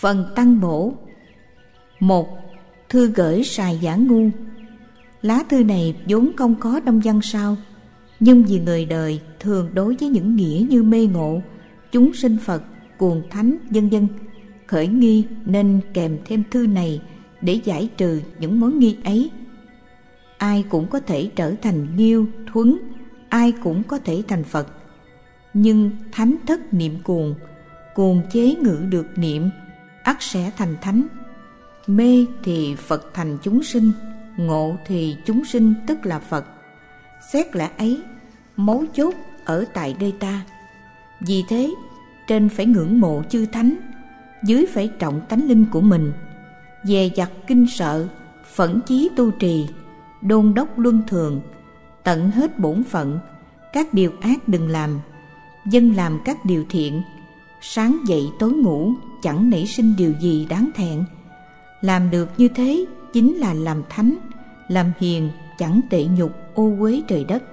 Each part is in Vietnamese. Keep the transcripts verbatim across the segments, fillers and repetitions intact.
Phần tăng bổ. Một. Thư gửi Sài Giả Ngu. Lá thư này vốn không có đông văn sao, nhưng vì người đời thường đối với những nghĩa như mê ngộ, chúng sinh Phật, cuồng thánh vân vân khởi nghi, nên kèm thêm thư này để giải trừ những mối nghi ấy. Ai cũng có thể trở thành Nghiêu, Thuấn, ai cũng có thể thành Phật. Nhưng thánh thất niệm cuồng, cuồng chế ngự được niệm, ắt sẽ thành thánh. Mê thì Phật thành chúng sinh, ngộ thì chúng sinh tức là Phật. Xét lẽ ấy, mấu chốt ở tại nơi ta. Vì thế, trên phải ngưỡng mộ chư thánh, dưới phải trọng tánh linh của mình, dè dặt kinh sợ, phẫn chí tu trì, đôn đốc luân thường, tận hết bổn phận, các điều ác đừng làm, dân làm các điều thiện. Sáng dậy tối ngủ, chẳng nảy sinh điều gì đáng thẹn. Làm được như thế chính là làm thánh, làm hiền chẳng tệ nhục ô uế trời đất.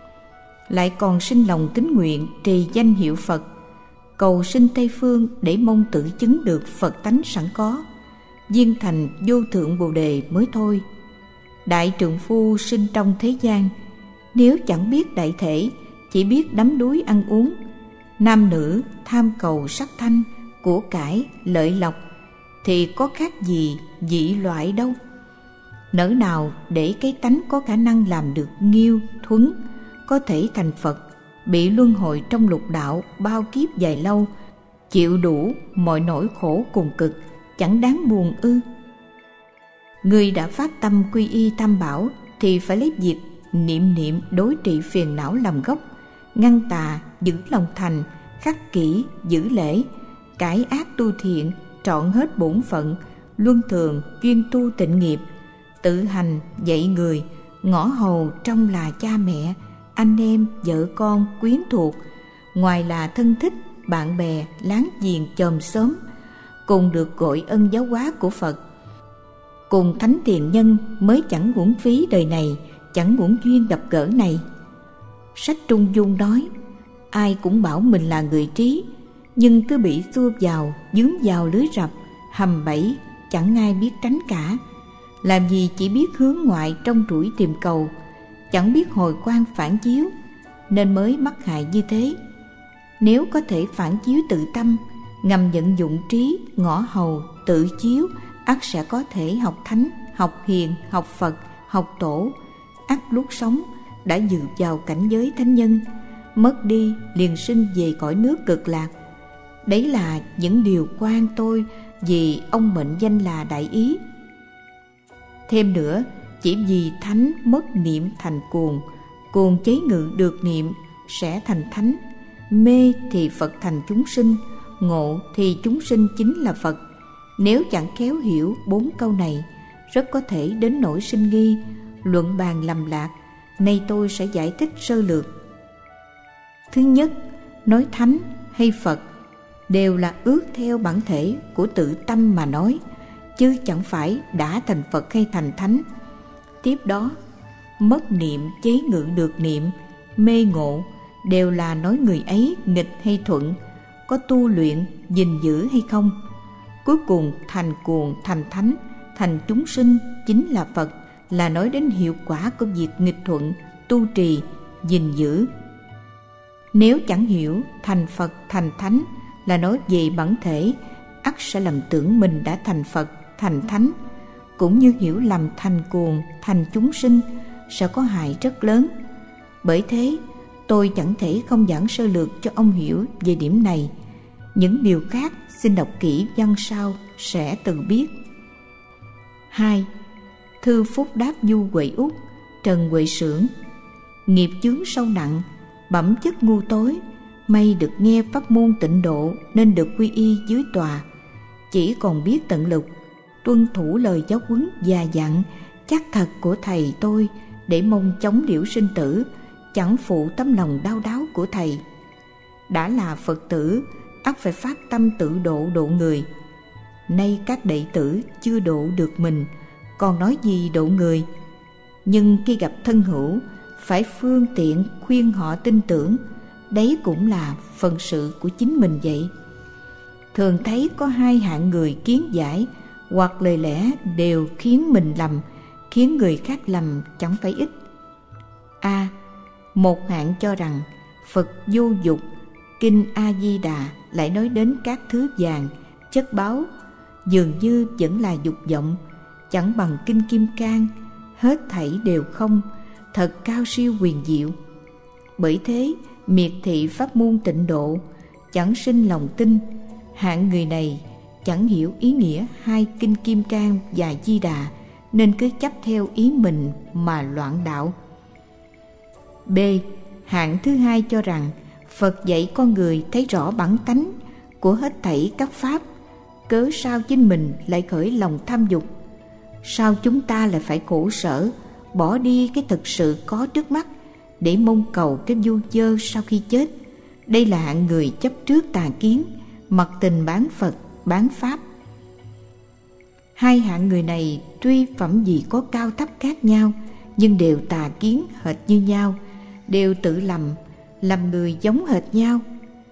Lại còn sinh lòng tín nguyện trì danh hiệu Phật, cầu sinh Tây Phương để mong tự chứng được Phật tánh sẵn có, viên thành vô thượng Bồ Đề mới thôi. Đại trượng phu sinh trong thế gian, nếu chẳng biết đại thể, chỉ biết đắm đuối ăn uống, nam nữ tham cầu sắc thanh, của cải, lợi lộc, thì có khác gì dị loại đâu. Nỡ nào để cái tánh có khả năng làm được Nghiêu, Thuấn, có thể thành Phật, bị luân hồi trong lục đạo bao kiếp dài lâu, chịu đủ mọi nỗi khổ cùng cực, chẳng đáng buồn ư? Người đã phát tâm quy y Tam Bảo thì phải lấy việc niệm niệm đối trị phiền não làm gốc, ngăn tà, giữ lòng thành, khắc kỷ, giữ lễ, cải ác tu thiện, trọn hết bổn phận, luân thường, chuyên tu tịnh nghiệp, tự hành dạy người, ngõ hầu trong là cha mẹ, anh em, vợ con, quyến thuộc, ngoài là thân thích, bạn bè, láng giềng, chòm xóm, cùng được gọi ân giáo hóa của Phật. Cùng thánh tiền nhân mới chẳng uổng phí đời này, chẳng uổng duyên gặp gỡ này. Sách Trung Dung nói, ai cũng bảo mình là người trí, nhưng cứ bị xua vào, dướng vào lưới rập, hầm bẫy, chẳng ai biết tránh cả. Làm gì chỉ biết hướng ngoại trong rủi tìm cầu, chẳng biết hồi quan phản chiếu, nên mới mắc hại như thế. Nếu có thể phản chiếu tự tâm, ngầm vận dụng trí, ngõ hầu, tự chiếu, ắt sẽ có thể học thánh, học hiền, học Phật, học tổ. Ắt lúc sống đã dự vào cảnh giới thánh nhân, mất đi liền sinh về cõi nước cực lạc. Đấy là những điều quan tôi vì ông mệnh danh là đại ý. Thêm nữa, chỉ vì thánh mất niệm thành cuồng, cuồng chế ngự được niệm sẽ thành thánh. Mê thì Phật thành chúng sinh, ngộ thì chúng sinh chính là Phật. Nếu chẳng khéo hiểu bốn câu này, rất có thể đến nỗi sinh nghi, luận bàn lầm lạc. Nay tôi sẽ giải thích sơ lược. Thứ nhất, nói thánh hay Phật đều là ước theo bản thể của tự tâm mà nói, chứ chẳng phải đã thành Phật hay thành thánh. Tiếp đó, mất niệm chế ngự được niệm, mê ngộ đều là nói người ấy nghịch hay thuận, có tu luyện, gìn giữ hay không. Cuối cùng thành cuồng, thành thánh, thành chúng sinh chính là Phật, là nói đến hiệu quả của việc nghịch thuận, tu trì, gìn giữ. Nếu chẳng hiểu thành Phật, thành thánh là nói về bản thể, ắt sẽ lầm tưởng mình đã thành Phật, thành thánh. Cũng như hiểu lầm thành cuồng, thành chúng sinh sẽ có hại rất lớn. Bởi thế, tôi chẳng thể không giảng sơ lược cho ông hiểu về điểm này. Những điều khác xin đọc kỹ văn sau sẽ tự biết. Hai. Thư phúc đáp Du Huệ Úc, Trần Huệ Sưởng. Nghiệp chướng sâu nặng, bẩm chất ngu tối, may được nghe pháp môn tịnh độ nên được quy y dưới tòa. Chỉ còn biết tận lực tuân thủ lời giáo huấn già dặn chắc thật của thầy tôi, để mong chống liễu sinh tử, chẳng phụ tấm lòng đau đáu của thầy. Đã là Phật tử, ắt phải phát tâm tự độ độ người. Nay các đệ tử chưa độ được mình, còn nói gì độ người. Nhưng khi gặp thân hữu, phải phương tiện khuyên họ tin tưởng. Đấy cũng là phần sự của chính mình vậy. thường thấy có hai hạng người kiến giải hoặc lời lẽ đều khiến mình lầm, khiến người khác lầm chẳng phải ít. A. Một hạng cho rằng Phật vô dục, Kinh A Di Đà lại nói đến các thứ vàng, chất báu, dường như vẫn là dục vọng, chẳng bằng Kinh Kim Cang, hết thảy đều không, thật cao siêu huyền diệu. Bởi thế miệt thị pháp môn tịnh độ, chẳng sinh lòng tin. Hạng người này chẳng hiểu ý nghĩa hai Kinh Kim Cang và Di Đà, nên cứ chấp theo ý mình mà loạn đạo. B. Hạng thứ hai cho rằng Phật dạy con người thấy rõ bản tánh của hết thảy các pháp, cớ sao chính mình lại khởi lòng tham dục? Sao chúng ta lại phải khổ sở, bỏ đi cái thực sự có trước mắt để mong cầu cái vô vơ sau khi chết? Đây là hạng người chấp trước tà kiến, mặc tình bán Phật, bán Pháp. Hai hạng người này tuy phẩm vị có cao thấp khác nhau, nhưng đều tà kiến hệt như nhau, đều tự lầm, làm người giống hệt nhau.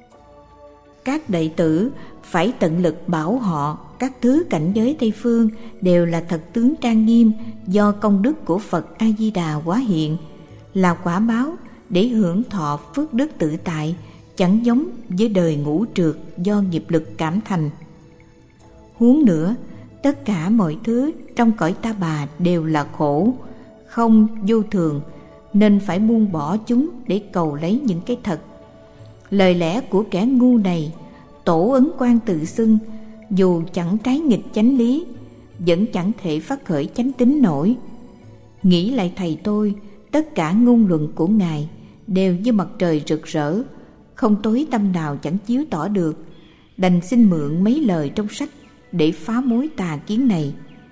Các đệ tử phải tận lực bảo họ các thứ cảnh giới Tây Phương đều là thật tướng trang nghiêm do công đức của Phật A-di-đà hóa hiện, là quả báo để hưởng thọ phước đức tự tại, chẳng giống với đời ngũ trượt do nghiệp lực cảm thành. Huống nữa, tất cả mọi thứ trong cõi ta bà đều là khổ, không vô thường, nên phải buông bỏ chúng để cầu lấy những cái thật. Lời lẽ của kẻ ngu này, tổ ấn quan tự xưng, dù chẳng trái nghịch chánh lý, vẫn chẳng thể phát khởi chánh tín nổi. Nghĩ lại thầy tôi, tất cả ngôn luận của ngài đều như mặt trời rực rỡ, không tối tâm nào chẳng chiếu tỏ được. Đành xin mượn mấy lời trong sách để phá mối tà kiến này.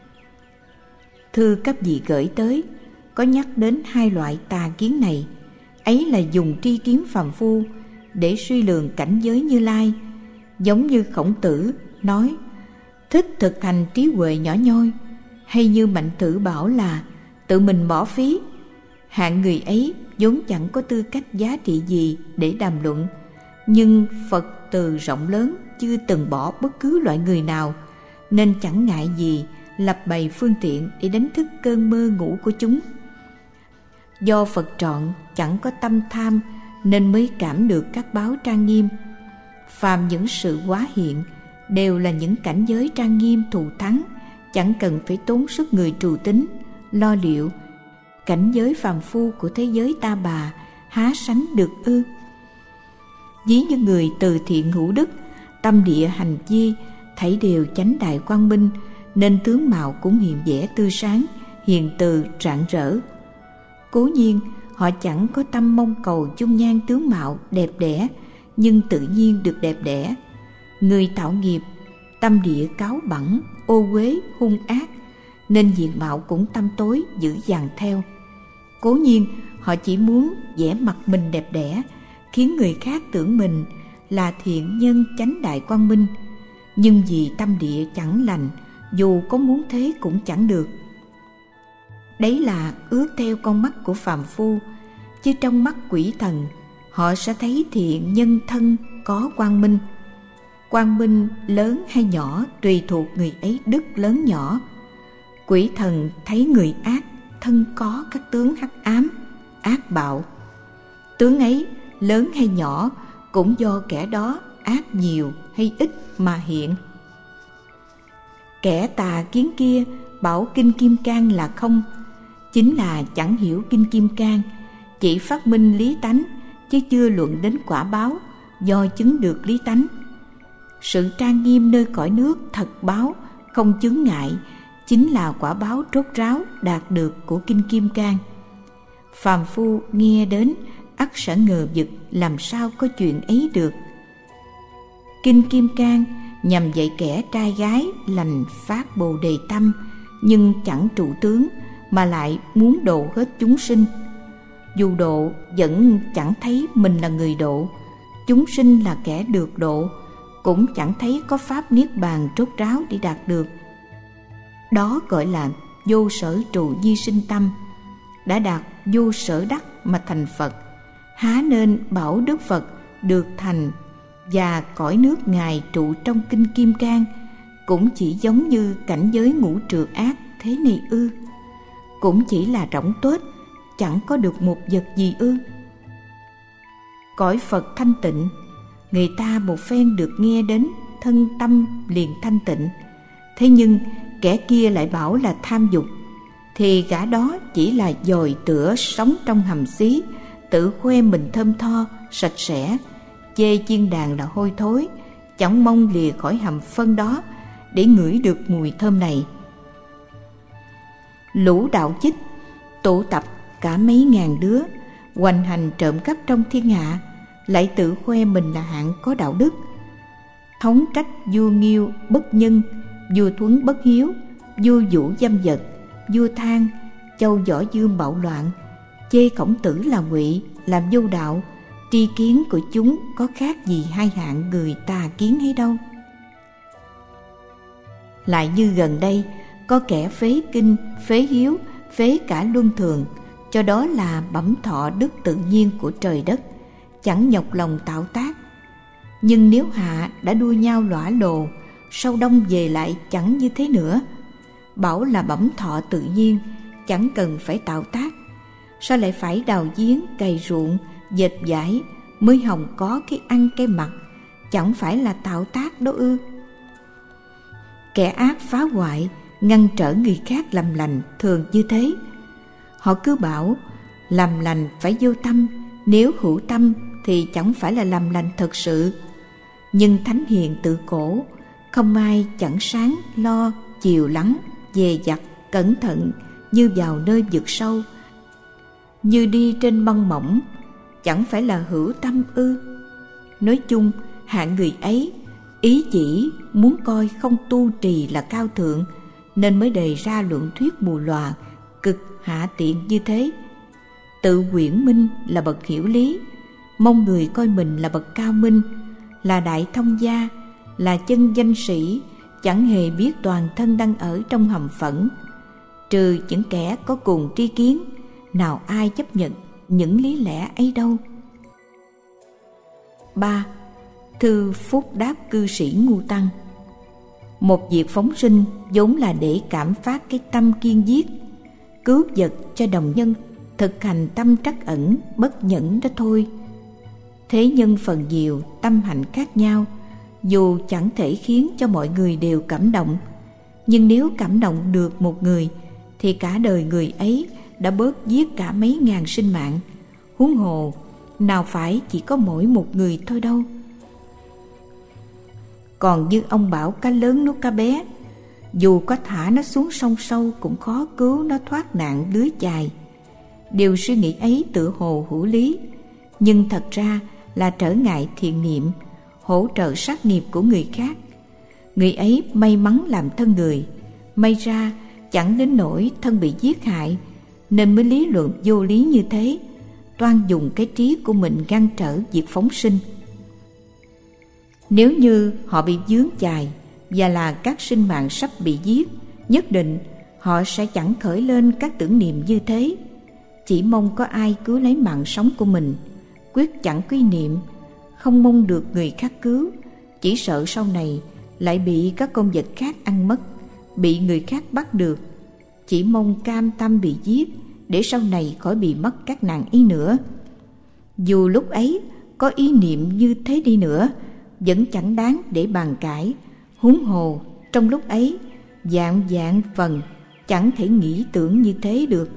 Thư các vị gửi tới có nhắc đến hai loại tà kiến này, ấy là dùng tri kiến phàm phu để suy lường cảnh giới Như Lai, giống như Khổng Tử nói thích thực hành trí huệ nhỏ nhoi, hay như Mạnh Tử bảo là tự mình bỏ phí. Hạng người ấy vốn chẳng có tư cách giá trị gì để đàm luận, nhưng Phật từ rộng lớn chưa từng bỏ bất cứ loại người nào, nên chẳng ngại gì lập bày phương tiện để đánh thức cơn mơ ngủ của chúng. Do Phật trọn chẳng có tâm tham, nên mới cảm được các báo trang nghiêm. Phàm những sự hóa hiện đều là những cảnh giới trang nghiêm thù thắng, chẳng cần phải tốn sức người trù tính, lo liệu. Cảnh giới phàm phu của thế giới ta bà há sánh được ư? Ví như người từ thiện hữu đức, tâm địa hành vi thảy đều chánh đại quang minh, nên tướng mạo cũng hiện vẻ tươi sáng, hiền từ rạng rỡ. Cố nhiên họ chẳng có tâm mong cầu dung nhan tướng mạo đẹp đẽ, nhưng tự nhiên được đẹp đẽ. Người tạo nghiệp, tâm địa cáu bẳn, ô uế, hung ác, nên diện mạo cũng tăm tối dữ dằn theo. Cố nhiên họ chỉ muốn vẽ mặt mình đẹp đẽ, khiến người khác tưởng mình là thiện nhân chánh đại quang minh, nhưng vì tâm địa chẳng lành, dù có muốn thế cũng chẳng được. Đấy là ước theo con mắt của phàm phu, chứ trong mắt quỷ thần họ sẽ thấy thiện nhân thân có quang minh. Quang minh lớn hay nhỏ tùy thuộc người ấy đức lớn nhỏ. Quỷ thần thấy người ác thân có các tướng hắc ám, ác bạo. Tướng ấy lớn hay nhỏ cũng do kẻ đó ác nhiều hay ít mà hiện. Kẻ tà kiến kia bảo Kinh Kim Cang là không, chính là chẳng hiểu Kinh Kim Cang, chỉ phát minh lý tánh chứ chưa luận đến quả báo do chứng được lý tánh. Sự trang nghiêm nơi cõi nước thật báo không chướng ngại chính là quả báo rốt ráo đạt được của Kinh Kim Cang. Phàm phu nghe đến ắt sẽ ngờ vực làm sao có chuyện ấy được. Kinh Kim Cang nhằm dạy kẻ trai gái lành phát bồ đề tâm, nhưng chẳng trụ tướng, mà lại muốn độ hết chúng sinh. Dù độ vẫn chẳng thấy mình là người độ, chúng sinh là kẻ được độ, cũng chẳng thấy có pháp niết bàn rốt ráo để đạt được. Đó gọi là vô sở trụ di sinh tâm. Đã đạt vô sở đắc mà thành Phật, há nên bảo Đức Phật được thành và cõi nước Ngài trụ trong kinh Kim Cang cũng chỉ giống như cảnh giới ngũ trược ác thế này ư? Cũng chỉ là rỗng tuếch, chẳng có được một vật gì ư? Cõi Phật thanh tịnh, người ta một phen được nghe đến thân tâm liền thanh tịnh. Thế nhưng kẻ kia lại bảo là tham dục, thì gã đó chỉ là dòi tửa sống trong hầm xí, tự khoe mình thơm tho, sạch sẽ, chê chiên đàn là hôi thối, chẳng mong lìa khỏi hầm phân đó để ngửi được mùi thơm này. Lũ đạo chích tụ tập cả mấy ngàn đứa, hoành hành trộm cắp trong thiên hạ, lại tự khoe mình là hạng có đạo đức, thống trách vua Nghiêu bất nhân, vua Thuấn bất hiếu, vua Vũ dâm dật, vua Thang, châu Võ Dương bạo loạn, chê Khổng Tử là ngụy, làm vô đạo. Tri kiến của chúng có khác gì hai hạng người tà kiến hay đâu. Lại như gần đây có kẻ phế kinh, phế hiếu, phế cả luân thường, cho đó là bẩm thọ đức tự nhiên của trời đất, chẳng nhọc lòng tạo tác. Nhưng nếu hạ đã đua nhau lõa lồ, sau đông về lại chẳng như thế nữa. Bảo là bẩm thọ tự nhiên, chẳng cần phải tạo tác, sao lại phải đào giếng, cày ruộng, dệt vải mới hòng có cái ăn cái mặc, chẳng phải là tạo tác đó ư? Kẻ ác phá hoại, ngăn trở người khác làm lành thường như thế. Họ cứ bảo làm lành phải vô tâm, nếu hữu tâm thì chẳng phải là làm lành thật sự. Nhưng thánh hiền tự cổ, không ai chẳng sáng lo chiều lắng, dè dặt cẩn thận như vào nơi vực sâu, như đi trên băng mỏng, chẳng phải là hữu tâm ư? Nói chung hạng người ấy ý chỉ muốn coi không tu trì là cao thượng, nên mới đề ra luận thuyết mù lòa cực hạ tiện như thế. Tự quyển minh là bậc hiểu lý, mong người coi mình là bậc cao minh, là đại thông gia, là chân danh sĩ, chẳng hề biết toàn thân đang ở trong hầm phẫn. Trừ những kẻ có cùng tri kiến, nào ai chấp nhận những lý lẽ ấy đâu. Ba. Thư phúc đáp cư sĩ ngu tăng. Một việc phóng sinh vốn là để cảm phát cái tâm kiên giết, cứu vật cho đồng nhân, thực hành tâm trắc ẩn bất nhẫn đó thôi. Thế nhân phần nhiều, tâm hạnh khác nhau, dù chẳng thể khiến cho mọi người đều cảm động, nhưng nếu cảm động được một người thì cả đời người ấy đã bớt giết cả mấy ngàn sinh mạng, huống hồ nào phải chỉ có mỗi một người thôi đâu. Còn như ông bảo cá lớn nuốt cá bé, dù có thả nó xuống sông sâu cũng khó cứu nó thoát nạn lưới chài. Điều suy nghĩ ấy tự hồ hữu lý, nhưng thật ra là trở ngại thiện niệm, hỗ trợ sát nghiệp của người khác. Người ấy may mắn làm thân người, may ra chẳng đến nỗi thân bị giết hại, nên mới lý luận vô lý như thế, toan dùng cái trí của mình ngăn trở việc phóng sinh. Nếu như họ bị vướng chài và là các sinh mạng sắp bị giết, nhất định họ sẽ chẳng khởi lên các tưởng niệm như thế, chỉ mong có ai cứu lấy mạng sống của mình, quyết chẳng quy niệm, không mong được người khác cứu, chỉ sợ sau này lại bị các con vật khác ăn mất, bị người khác bắt được, chỉ mong cam tâm bị giết để sau này khỏi bị mất các nạn ý nữa. Dù lúc ấy có ý niệm như thế đi nữa, vẫn chẳng đáng để bàn cãi, huống hồ trong lúc ấy vạn vạn phần chẳng thể nghĩ tưởng như thế được.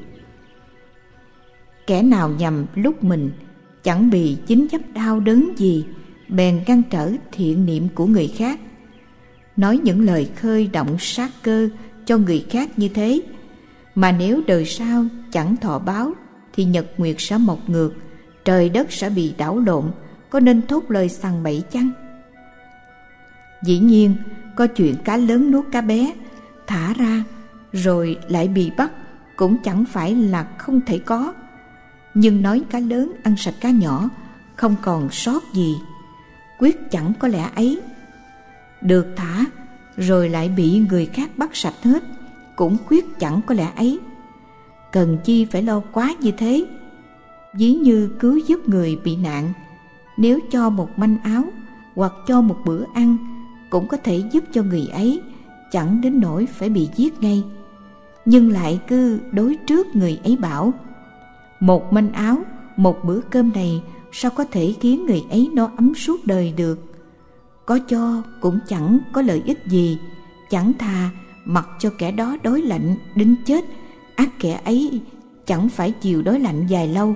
Kẻ nào nhầm lúc mình chẳng bị chính chấp đau đớn gì, bèn ngăn trở thiện niệm của người khác, nói những lời khơi động sát cơ cho người khác như thế, mà nếu đời sau chẳng thọ báo thì nhật nguyệt sẽ mọc ngược, trời đất sẽ bị đảo lộn, có nên thốt lời sằng bậy chăng? Dĩ nhiên có chuyện cá lớn nuốt cá bé, thả ra rồi lại bị bắt cũng chẳng phải là không thể có. Nhưng nói cá lớn ăn sạch cá nhỏ, không còn sót gì, quyết chẳng có lẽ ấy. Được thả rồi lại bị người khác bắt sạch hết, cũng quyết chẳng có lẽ ấy. Cần chi phải lo quá như thế? Ví như cứu giúp người bị nạn, nếu cho một manh áo hoặc cho một bữa ăn cũng có thể giúp cho người ấy chẳng đến nỗi phải bị giết ngay. Nhưng lại cứ đối trước người ấy bảo: một manh áo, một bữa cơm này sao có thể khiến người ấy no ấm suốt đời được. Có cho cũng chẳng có lợi ích gì, chẳng thà mặc cho kẻ đó đói lạnh đến chết, ắt kẻ ấy chẳng phải chịu đói lạnh dài lâu.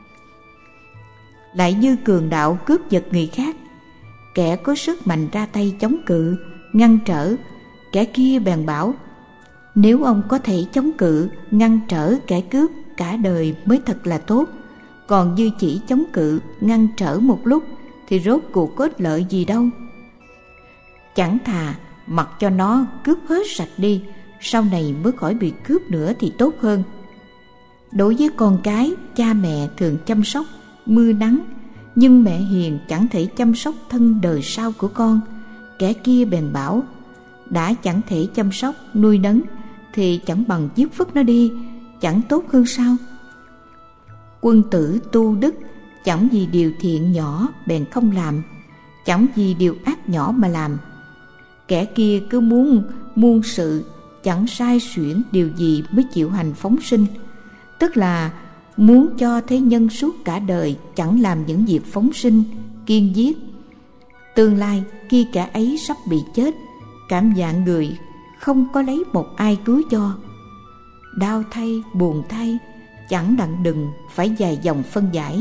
Lại như cường đạo cướp giật người khác, kẻ có sức mạnh ra tay chống cự, ngăn trở, kẻ kia bèn bảo: nếu ông có thể chống cự, ngăn trở kẻ cướp cả đời mới thật là tốt. Còn như chỉ chống cự, ngăn trở một lúc thì rốt cuộc có ích lợi gì đâu. Chẳng thà mặc cho nó cướp hết sạch đi, sau này mới khỏi bị cướp nữa thì tốt hơn. Đối với con cái, cha mẹ thường chăm sóc mưa nắng, nhưng mẹ hiền chẳng thể chăm sóc thân đời sau của con. Kẻ kia bèn bảo: đã chẳng thể chăm sóc nuôi nấng thì chẳng bằng giết vứt nó đi, chẳng tốt hơn sao? Quân tử tu đức, chẳng vì điều thiện nhỏ bèn không làm, chẳng vì điều ác nhỏ mà làm. Kẻ kia cứ muốn muôn sự, chẳng sai xuyển điều gì mới chịu hành phóng sinh, tức là muốn cho thế nhân suốt cả đời chẳng làm những việc phóng sinh, kiên giết. Tương lai khi kẻ ấy sắp bị chết, cảm dạng người không có lấy một ai cứu cho, đau thay buồn thay, chẳng đặng đừng phải dài dòng phân giải.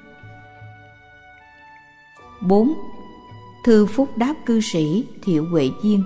Bốn. Thư phúc đáp cư sĩ Thiệu Huệ Viên.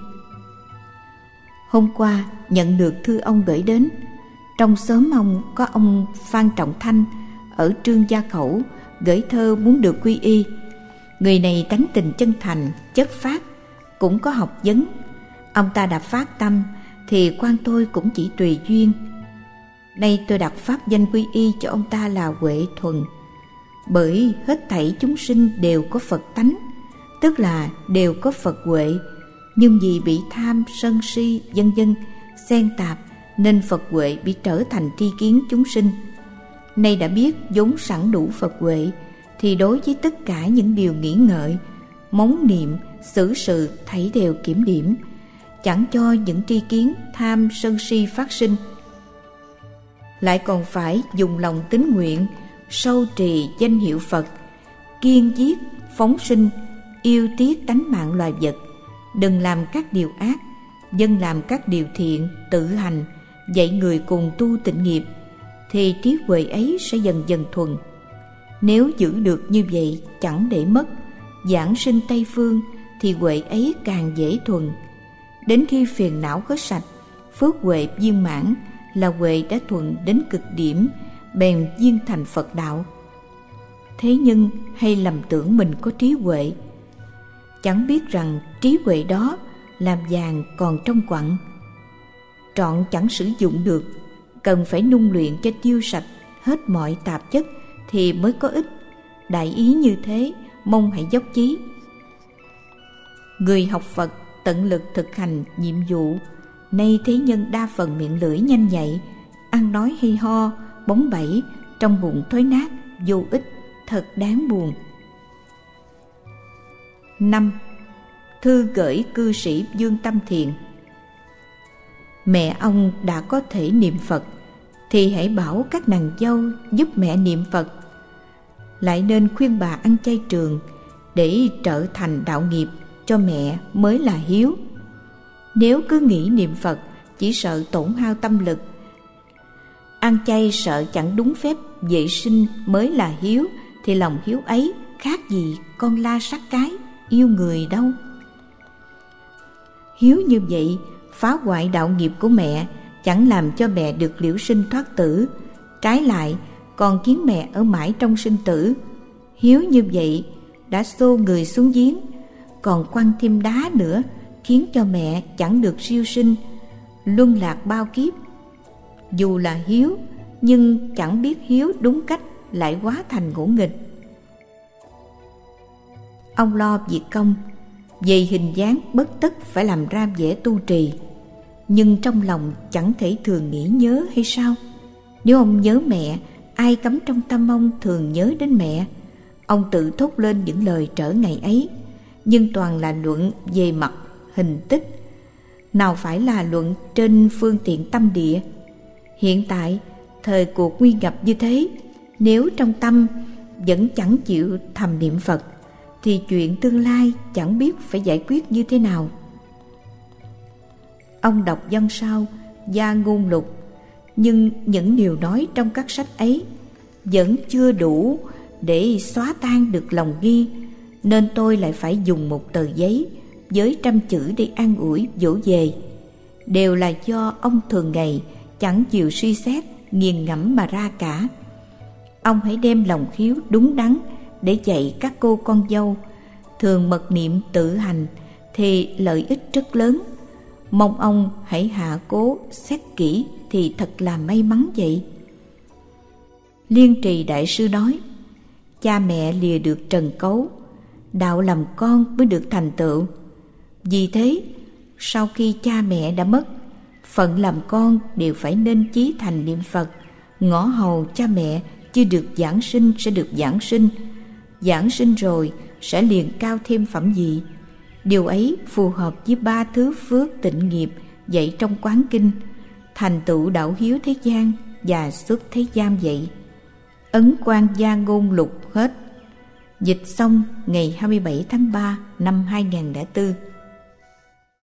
Hôm qua nhận được thư ông gửi đến. Trong xóm ông có ông Phan Trọng Thanh ở Trương Gia Khẩu gửi thơ muốn được quy y. Người này tánh tình chân thành, chất phác, cũng có học vấn. Ông ta đã phát tâm thì quan tôi cũng chỉ tùy duyên. Nay tôi đặt pháp danh quy y cho ông ta là Huệ Thuần, bởi hết thảy chúng sinh đều có Phật tánh, tức là đều có Phật huệ, nhưng vì bị tham, sân si, vân vân xen tạp nên Phật huệ bị trở thành tri kiến chúng sinh. Nay đã biết vốn sẵn đủ Phật huệ thì đối với tất cả những điều nghĩ ngợi, móng niệm, xử sự thảy đều kiểm điểm, chẳng cho những tri kiến tham sân si phát sinh. Lại còn phải dùng lòng tín nguyện, sâu trì danh hiệu Phật, kiên giết, phóng sinh, yêu tiếc tánh mạng loài vật, đừng làm các điều ác, dân làm các điều thiện, tự hành, dạy người cùng tu tịnh nghiệp, thì trí huệ ấy sẽ dần dần thuần. Nếu giữ được như vậy chẳng để mất, giảng sinh Tây Phương, thì huệ ấy càng dễ thuần. Đến khi phiền não hết sạch, phước huệ viên mãn, là huệ đã thuần đến cực điểm, bèn viên thành Phật đạo. Thế nhưng hay lầm tưởng mình có trí huệ, chẳng biết rằng trí huệ đó làm vàng còn trong quặng, trọn chẳng sử dụng được, cần phải nung luyện cho tiêu sạch hết mọi tạp chất thì mới có ích. Đại ý như thế, mong hãy dốc chí. Người học Phật tận lực thực hành nhiệm vụ. Nay thế nhân đa phần miệng lưỡi nhanh nhạy, ăn nói hay ho, bóng bẩy, trong bụng thối nát, vô ích, thật đáng buồn. Năm. Thư gửi cư sĩ Dương Tâm Thiện. Mẹ ông đã có thể niệm Phật, thì hãy bảo các nàng dâu giúp mẹ niệm Phật. Lại nên khuyên bà ăn chay trường, để trở thành đạo nghiệp cho mẹ mới là hiếu. Nếu cứ nghĩ niệm Phật chỉ sợ tổn hao tâm lực, ăn chay sợ chẳng đúng phép vệ sinh mới là hiếu, thì lòng hiếu ấy khác gì con la sát cái yêu người đâu. Hiếu như vậy phá hoại đạo nghiệp của mẹ, chẳng làm cho mẹ được liễu sinh thoát tử, trái lại còn khiến mẹ ở mãi trong sinh tử. Hiếu như vậy đã xô người xuống giếng, còn quăng thêm đá nữa, khiến cho mẹ chẳng được siêu sinh, luân lạc bao kiếp. Dù là hiếu, nhưng chẳng biết hiếu đúng cách, lại hóa thành ngỗ nghịch. Ông lo việc công, về hình dáng bất tất phải làm ra vẻ tu trì, nhưng trong lòng chẳng thể thường nghĩ nhớ hay sao? Nếu ông nhớ mẹ, ai cấm trong tâm ông thường nhớ đến mẹ? Ông tự thốt lên những lời trở ngày ấy, nhưng toàn là luận về mặt hình tích, nào phải là luận trên phương tiện tâm địa. Hiện tại, thời cuộc nguy ngập như thế, nếu trong tâm vẫn chẳng chịu thầm niệm Phật, thì chuyện tương lai chẳng biết phải giải quyết như thế nào. Ông đọc văn sao Gia Ngôn Lục, nhưng những điều nói trong các sách ấy vẫn chưa đủ để xóa tan được lòng nghi, nên tôi lại phải dùng một tờ giấy với trăm chữ để an ủi dỗ về. Đều là do ông thường ngày chẳng chịu suy xét nghiền ngẫm mà ra cả. Ông hãy đem lòng khiếu đúng đắn để dạy các cô con dâu thường mật niệm tự hành, thì lợi ích rất lớn. Mong ông hãy hạ cố xét kỹ thì thật là may mắn vậy. Liên Trì Đại Sư nói, cha mẹ lìa được trần cấu, đạo làm con mới được thành tựu. Vì thế, sau khi cha mẹ đã mất, phận làm con đều phải nên chí thành niệm Phật, ngõ hầu cha mẹ chưa được giảng sinh sẽ được giảng sinh, giảng sinh rồi sẽ liền cao thêm phẩm vị. Điều ấy phù hợp với ba thứ phước tịnh nghiệp dạy trong Quán Kinh, thành tựu đạo hiếu thế gian và xuất thế gian vậy. Ấn Quang Gia Ngôn Lục hết. Dịch xong ngày hai mươi bảy tháng ba năm hai nghìn không trăm lẻ bốn.